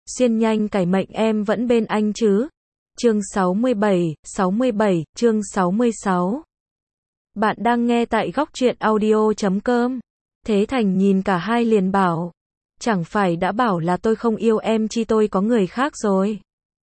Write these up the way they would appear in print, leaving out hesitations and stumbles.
Xuyên nhanh cải mệnh em vẫn bên anh chứ. Chương 67, chương 66. Bạn đang nghe tại góc truyện audio.com. Thế Thành nhìn cả hai liền bảo. Chẳng phải đã bảo là tôi không yêu em chi tôi có người khác rồi.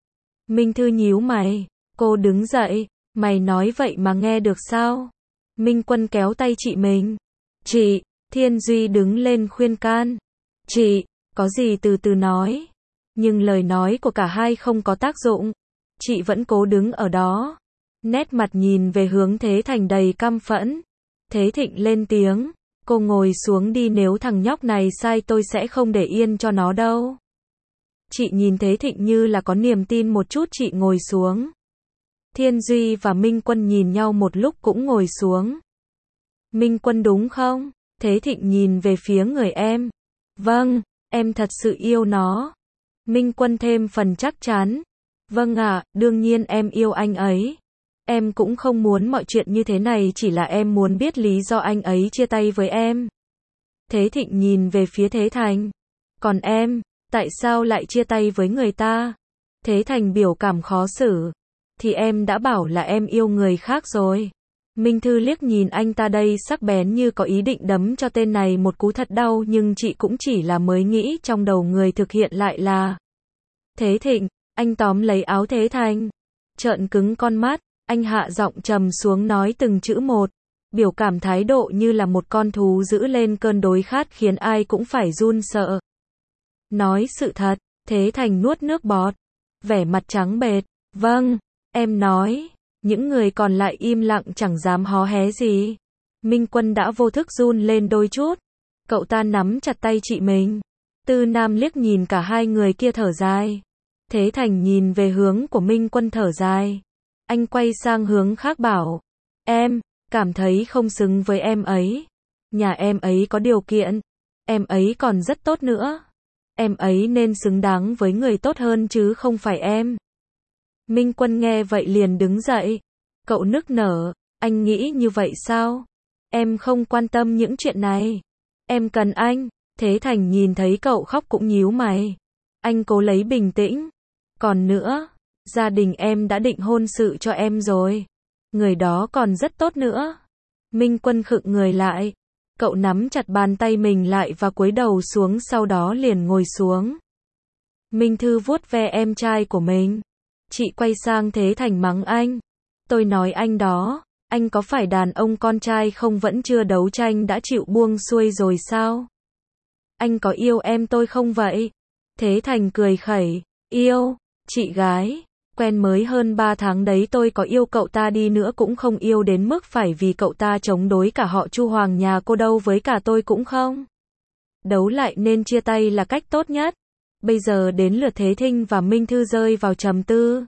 Minh Thư nhíu mày. Cô đứng dậy. Mày nói vậy mà nghe được sao? Minh Quân kéo tay chị mình. Chị, Thiên Duy đứng lên khuyên can. Chị, có gì từ từ nói. Nhưng lời nói của cả hai không có tác dụng. Chị vẫn cố đứng ở đó. Nét mặt nhìn về hướng Thế Thành đầy căm phẫn. Thế Thịnh lên tiếng. Cô ngồi xuống đi, nếu thằng nhóc này sai tôi sẽ không để yên cho nó đâu. Chị nhìn Thế Thịnh như là có niềm tin một chút, chị ngồi xuống. Thiên Duy và Minh Quân nhìn nhau một lúc cũng ngồi xuống. Minh Quân đúng không? Thế Thịnh nhìn về phía người em. Vâng, em thật sự yêu nó. Minh Quân thêm phần chắc chắn. Vâng ạ, đương nhiên em yêu anh ấy. Em cũng không muốn mọi chuyện như thế này, chỉ là em muốn biết lý do anh ấy chia tay với em. Thế Thịnh nhìn về phía Thế Thành. Còn em, tại sao lại chia tay với người ta? Thế Thành biểu cảm khó xử. Thì em đã bảo là em yêu người khác rồi. Minh Thư liếc nhìn anh ta đây sắc bén như có ý định đấm cho tên này một cú thật đau, nhưng chị cũng chỉ là mới nghĩ, trong đầu người thực hiện lại là Thế Thịnh. Anh tóm lấy áo Thế Thành, trợn cứng con mắt, anh hạ giọng trầm xuống nói từng chữ một, biểu cảm thái độ như là một con thú giữ lên cơn đối khát khiến ai cũng phải run sợ. Nói sự thật. Thế Thành nuốt nước bọt, vẻ mặt trắng bệch. Vâng, em nói. Những người còn lại im lặng chẳng dám hó hé gì. Minh Quân đã vô thức run lên đôi chút. Cậu ta nắm chặt tay chị mình. Tư Nam liếc nhìn cả hai người kia thở dài. Thế Thành nhìn về hướng của Minh Quân thở dài. Anh quay sang hướng khác bảo. Em, cảm thấy không xứng với em ấy. Nhà em ấy có điều kiện. Em ấy còn rất tốt nữa. Em ấy nên xứng đáng với người tốt hơn chứ không phải em. Minh Quân nghe vậy liền đứng dậy. Cậu nức nở. Anh nghĩ như vậy sao? Em không quan tâm những chuyện này. Em cần anh. Thế Thành nhìn thấy cậu khóc cũng nhíu mày. Anh cố lấy bình tĩnh. Còn nữa, gia đình em đã định hôn sự cho em rồi. Người đó còn rất tốt nữa. Minh Quân khựng người lại. Cậu nắm chặt bàn tay mình lại và cúi đầu xuống, sau đó liền ngồi xuống. Minh Thư vuốt ve em trai của mình. Chị quay sang Thế Thành mắng anh. Tôi nói anh đó, anh có phải đàn ông con trai không, vẫn chưa đấu tranh đã chịu buông xuôi rồi sao? Anh có yêu em tôi không vậy? Thế Thành cười khẩy. Yêu, chị gái, quen mới hơn 3 tháng đấy, tôi có yêu cậu ta đi nữa cũng không yêu đến mức phải vì cậu ta chống đối cả họ Chu Hoàng nhà cô đâu, với cả tôi cũng không. Đấu lại nên chia tay là cách tốt nhất. Bây giờ đến lượt Thế Thinh và Minh Thư rơi vào trầm tư.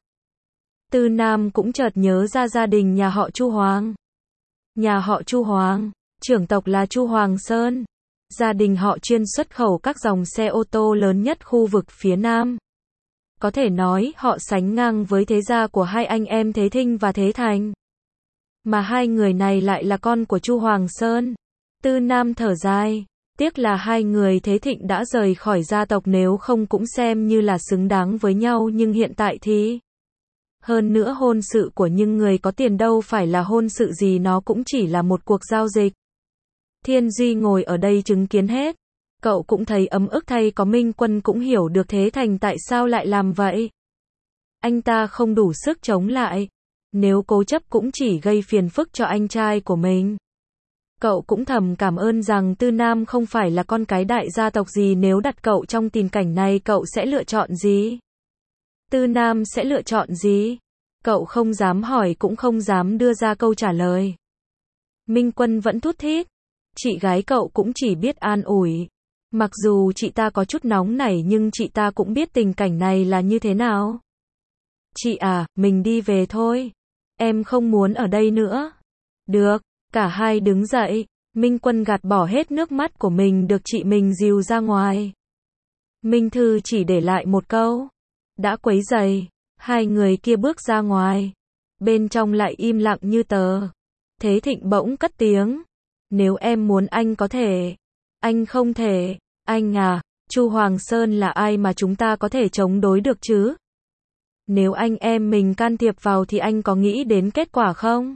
Tư Nam cũng chợt nhớ ra gia đình nhà họ Chu Hoàng. Nhà họ Chu Hoàng, trưởng tộc là Chu Hoàng Sơn. Gia đình họ chuyên xuất khẩu các dòng xe ô tô lớn nhất khu vực phía Nam. Có thể nói họ sánh ngang với thế gia của hai anh em Thế Thinh và Thế Thành. Mà hai người này lại là con của Chu Hoàng Sơn. Tư Nam thở dài. Tiếc là hai người Thế Thịnh đã rời khỏi gia tộc, nếu không cũng xem như là xứng đáng với nhau, nhưng hiện tại thì... Hơn nữa hôn sự của những người có tiền đâu phải là hôn sự gì, nó cũng chỉ là một cuộc giao dịch. Thiên Duy ngồi ở đây chứng kiến hết. Cậu cũng thấy ấm ức thay có Minh Quân cũng hiểu được Thế Thành tại sao lại làm vậy. Anh ta không đủ sức chống lại. Nếu cố chấp cũng chỉ gây phiền phức cho anh trai của mình. Cậu cũng thầm cảm ơn rằng Tư Nam không phải là con cái đại gia tộc gì, nếu đặt cậu trong tình cảnh này cậu sẽ lựa chọn gì? Tư Nam sẽ lựa chọn gì? Cậu không dám hỏi cũng không dám đưa ra câu trả lời. Minh Quân vẫn thút thít. Chị gái cậu cũng chỉ biết an ủi. Mặc dù chị ta có chút nóng nảy nhưng chị ta cũng biết tình cảnh này là như thế nào. Chị à, mình đi về thôi. Em không muốn ở đây nữa. Được, cả hai đứng dậy. Minh Quân gạt bỏ hết nước mắt của mình được chị mình dìu ra ngoài. Minh Thư chỉ để lại một câu. Đã quấy rầy. Hai người kia bước ra ngoài. Bên trong lại im lặng như tờ. Thế Thịnh bỗng cất tiếng. Nếu em muốn anh có thể. Anh không thể. Anh à. Chu Hoàng Sơn là ai mà chúng ta có thể chống đối được chứ? Nếu anh em mình can thiệp vào thì anh có nghĩ đến kết quả không?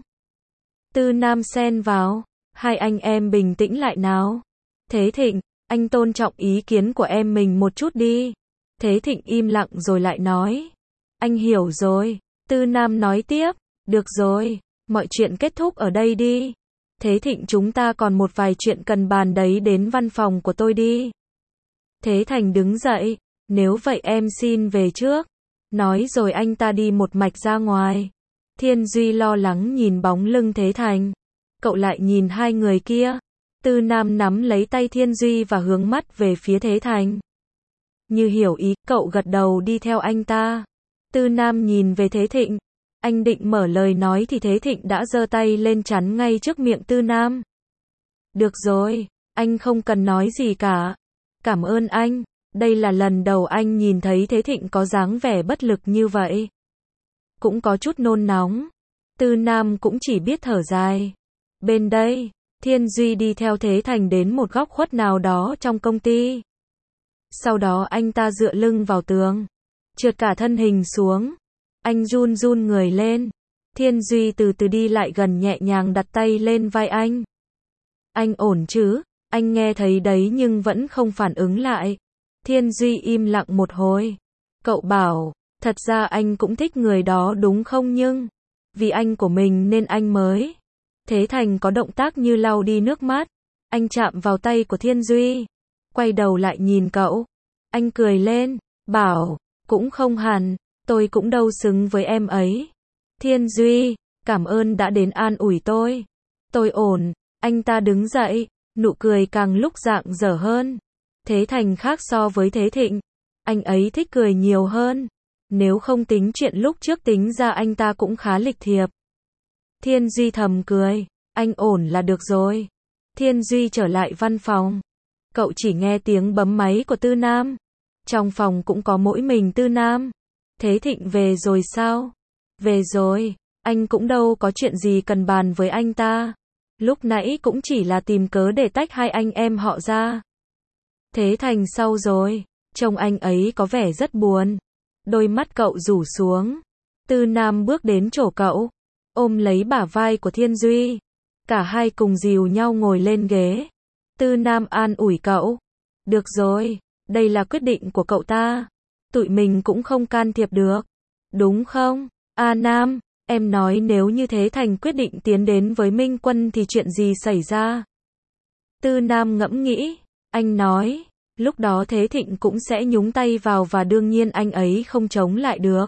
Tư Nam xen vào. Hai anh em bình tĩnh lại nào. Thế Thịnh, anh tôn trọng ý kiến của em mình một chút đi. Thế Thịnh im lặng rồi lại nói. Anh hiểu rồi. Tư Nam nói tiếp. Được rồi, mọi chuyện kết thúc ở đây đi. Thế Thịnh, chúng ta còn một vài chuyện cần bàn đấy, đến văn phòng của tôi đi. Thế Thành đứng dậy. Nếu vậy em xin về trước. Nói rồi anh ta đi một mạch ra ngoài. Thiên Duy lo lắng nhìn bóng lưng Thế Thành. Cậu lại nhìn hai người kia. Tư Nam nắm lấy tay Thiên Duy và hướng mắt về phía Thế Thành. Như hiểu ý, cậu gật đầu đi theo anh ta. Tư Nam nhìn về Thế Thịnh. Anh định mở lời nói thì Thế Thịnh đã giơ tay lên chắn ngay trước miệng Tư Nam. Được rồi, anh không cần nói gì cả. Cảm ơn anh. Đây là lần đầu anh nhìn thấy Thế Thịnh có dáng vẻ bất lực như vậy. Cũng có chút nôn nóng. Tư Nam cũng chỉ biết thở dài. Bên đây, Thiên Duy đi theo Thế Thành đến một góc khuất nào đó trong công ty. Sau đó anh ta dựa lưng vào tường, trượt cả thân hình xuống. Anh run run người lên. Thiên Duy từ từ đi lại gần, nhẹ nhàng đặt tay lên vai anh. Anh ổn chứ? Anh nghe thấy đấy nhưng vẫn không phản ứng lại. Thiên Duy im lặng một hồi. Cậu bảo, thật ra anh cũng thích người đó đúng không, nhưng vì anh của mình nên anh mới. Thế Thành có động tác như lau đi nước mắt. Anh chạm vào tay của Thiên Duy. Quay đầu lại nhìn cậu. Anh cười lên, bảo, cũng không hẳn, tôi cũng đâu xứng với em ấy. Thiên Duy, cảm ơn đã đến an ủi tôi. Tôi ổn. Anh ta đứng dậy, nụ cười càng lúc rạng rỡ hơn. Thế Thành khác so với Thế Thịnh. Anh ấy thích cười nhiều hơn. Nếu không tính chuyện lúc trước, tính ra anh ta cũng khá lịch thiệp. Thiên Duy thầm cười. Anh ổn là được rồi. Thiên Duy trở lại văn phòng. Cậu chỉ nghe tiếng bấm máy của Tư Nam. Trong phòng cũng có mỗi mình Tư Nam. Thế Thịnh về rồi sao? Về rồi. Anh cũng đâu có chuyện gì cần bàn với anh ta. Lúc nãy cũng chỉ là tìm cớ để tách hai anh em họ ra. Thế Thành sau rồi. Trông anh ấy có vẻ rất buồn. Đôi mắt cậu rủ xuống. Tư Nam bước đến chỗ cậu, ôm lấy bả vai của Thiên Duy. Cả hai cùng dìu nhau ngồi lên ghế. Tư Nam an ủi cậu. Được rồi, đây là quyết định của cậu ta. Tụi mình cũng không can thiệp được. Đúng không? A Nam, em nói nếu như Thế Thành quyết định tiến đến với Minh Quân thì chuyện gì xảy ra? Tư Nam ngẫm nghĩ. Anh nói, lúc đó Thế Thịnh cũng sẽ nhúng tay vào và đương nhiên anh ấy không chống lại được.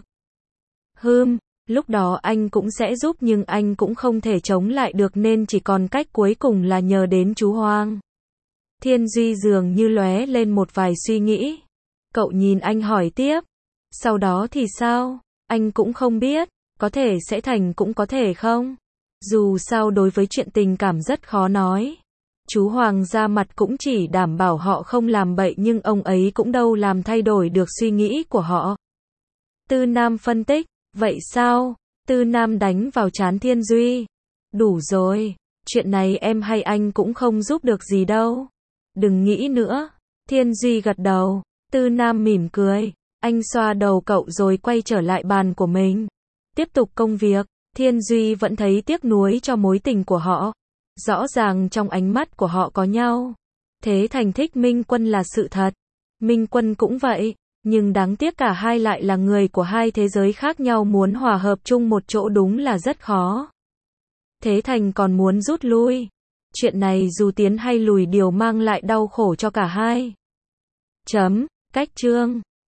Lúc đó anh cũng sẽ giúp nhưng anh cũng không thể chống lại được nên chỉ còn cách cuối cùng là nhờ đến chú Hoàng. Thiên Duy dường như lóe lên một vài suy nghĩ. Cậu nhìn anh hỏi tiếp. Sau đó thì sao? Anh cũng không biết. Có thể sẽ thành cũng có thể không. Dù sao đối với chuyện tình cảm rất khó nói. Chú Hoàng ra mặt cũng chỉ đảm bảo họ không làm bậy nhưng ông ấy cũng đâu làm thay đổi được suy nghĩ của họ. Tư Nam phân tích. Vậy sao? Tư Nam đánh vào trán Thiên Duy. Đủ rồi. Chuyện này em hay anh cũng không giúp được gì đâu. Đừng nghĩ nữa. Thiên Duy gật đầu. Tư Nam mỉm cười. Anh xoa đầu cậu rồi quay trở lại bàn của mình. Tiếp tục công việc. Thiên Duy vẫn thấy tiếc nuối cho mối tình của họ. Rõ ràng trong ánh mắt của họ có nhau. Thế Thành thích Minh Quân là sự thật. Minh Quân cũng vậy. Nhưng đáng tiếc cả hai lại là người của hai thế giới khác nhau, muốn hòa hợp chung một chỗ đúng là rất khó. Thế Thành còn muốn rút lui. Chuyện này dù tiến hay lùi đều mang lại đau khổ cho cả hai. Cách chương